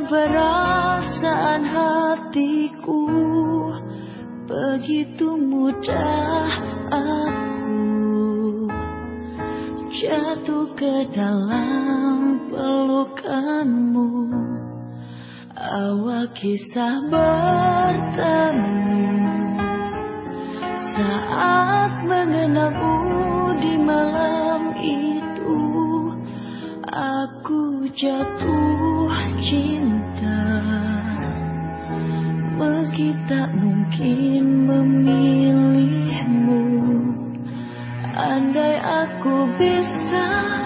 perasaan hatiku. Begitu mudah aku jatuh ke dalam pelukanmu. Awal kisah bertemu saat mengenalmu di malam itu. Aku jatuh cinta meski tak mungkin memilihmu. Andai aku bisa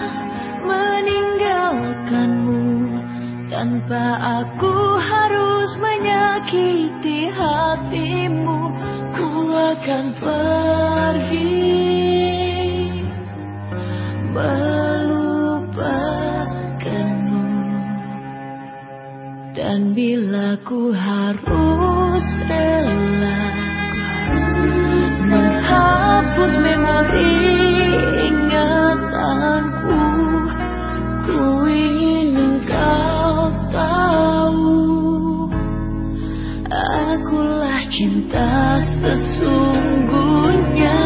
meninggalkanmu tanpa aku harus menyakiti hatimu, ku akan pergi melupakanmu. Dan bila ku harus rela menghapus memori ingatanku, ku ingin engkau tahu akulah cinta sesungguhnya.